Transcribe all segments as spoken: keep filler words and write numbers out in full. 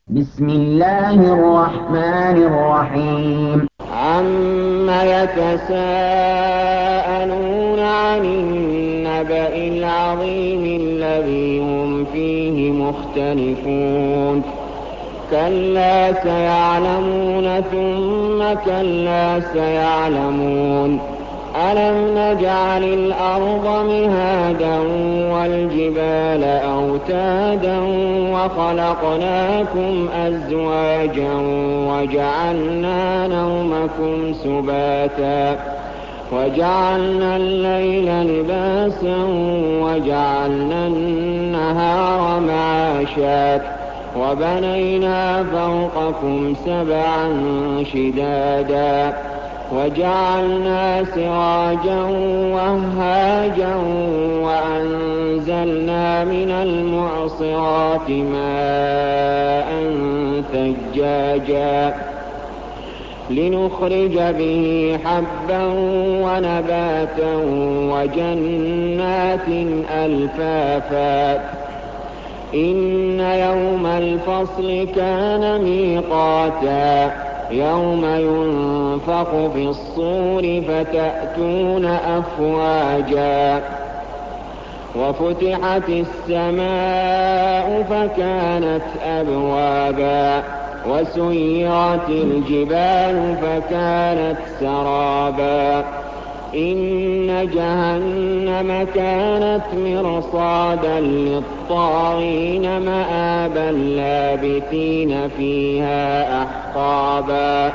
بسم الله الرحمن الرحيم عَمَّ يَتَسَاءَلُونَ عَنِ النَّبَإِ الْعَظِيمِ الَّذِي هُمْ فِيهِ مُخْتَلِفُونَ كَلَّا سَيَعْلَمُونَ ثُمَّ كَلَّا سَيَعْلَمُونَ أَلَمْ نَجْعَلِ الْأَرْضَ مِهَادًا وَالْجِبَالَ أَوْتَادًا وَخَلَقْنَاكُمْ أَزْوَاجًا وَجَعَلْنَا نَوْمَكُمْ سُبَاتًا وَجَعَلْنَا اللَّيْلَ لِبَاسًا وَجَعَلْنَا النَّهَارَ مَعَاشًا وَبَنَيْنَا فَوْقَكُمْ سَبْعًا شِدَادًا وَجَعَلْنَا سِرَاجًا وَهَّاجًا وَأَنزَلْنَا مِنَ الْمُعْصِرَاتِ مَاءً ثَجَّاجًا لِّنُخْرِجَ بِهِ حَبًّا وَنَبَاتًا وَجَنَّاتٍ أَلْفَافًا إِنَّ يَوْمَ الْفَصْلِ كَانَ مِيقَاتًا يَوْمَ يُنفَخُ فِي الصُّورِ فَتَأْتُونَ أَفْوَاجًا وَفُتِحَتِ السَّمَاءُ فَكَانَتْ أَبْوَابًا وَسُيِّرَتِ الْجِبَالُ فَكَانَتْ سَرَابًا إِنَّ جَهَنَّمَ كَانَتْ مِرْصَادًا لِّلطَّاغِينَ مَآبًا لَّابِثِينَ فِيهَا أَحْقَابًا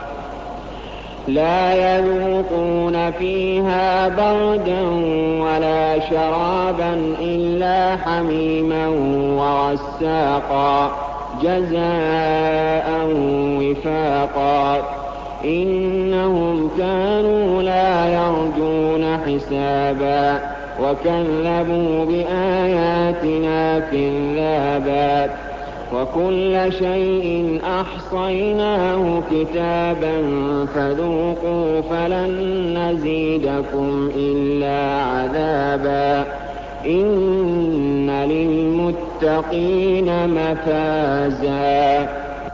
لَّا يَذُوقُونَ فِيهَا بَرْدًا وَلَا شَرَابًا إِلَّا حَمِيمًا وَغَسَّاقًا جَزَاءً وِفَاقًا إِنَّهُمْ كَانُوا لَا يَرْجُونَ حِسَابًا وَكَذَّبُوا بِآيَاتِنَا كِذَّابًا وَكُلَّ شَيْءٍ أَحْصَيْنَاهُ كِتَابًا فَذُوقُوا فَلَن نَّزِيدَكُمْ إِلَّا عَذَابًا إِنَّ لِلْمُتَّقِينَ مَفَازًا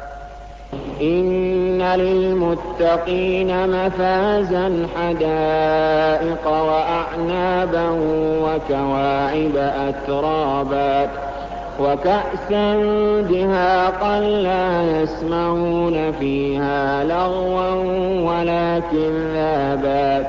إِنَّ لِلْمُتَّقِينَ مَفَازًا حَدَائِقَ وَأَعْنَابًا وَكَوَاعِبَ أَتْرَابًا وَكَأْسًا دِهَاقًا لَّا يَسْمَعُونَ فِيهَا لَغْوًا وَلَا كِذَّابًا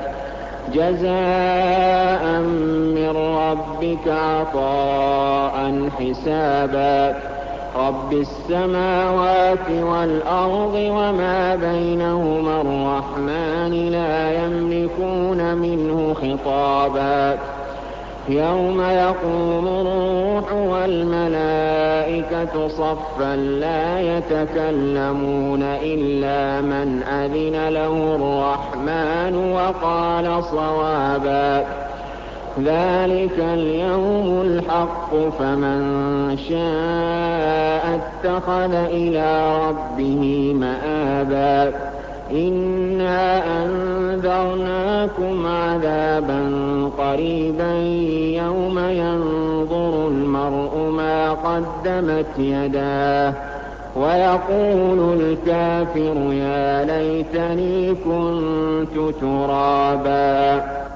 جَزَاءً مِّن رَّبِّكَ عَطَاءً حِسَابًا رَّبِّ السَّمَاوَاتِ وَالْأَرْضِ وَمَا بَيْنَهُمَا الرَّحْمَٰنِ لَا يَمْلِكُونَ مِنْهُ خِطَابًا يَوْمَ يَقُومُ الرُّوحُ وَالْمَلَائِكَةُ صَفًّا لَّا يَتَكَلَّمُونَ إِلَّا مَنْ أَذِنَ لَهُ الرَّحْمَٰنُ وَقَالَ صَوَابًا ذَٰلِكَ الْيَوْمُ الْحَقُّ فَمَن شَاءَ اتَّخَذَ إِلَىٰ رَبِّهِ مَآبًا إِنَّا أَنذَرْنَاكُمْ عَذَابًا قَرِيبًا يَوْمَ يَنظُرُ الْمَرْءُ مَا قَدَّمَتْ يَدَاهُ وَيَقُولُ الْكَافِرُ يَا لَيْتَنِي كُنتُ تُرَابًا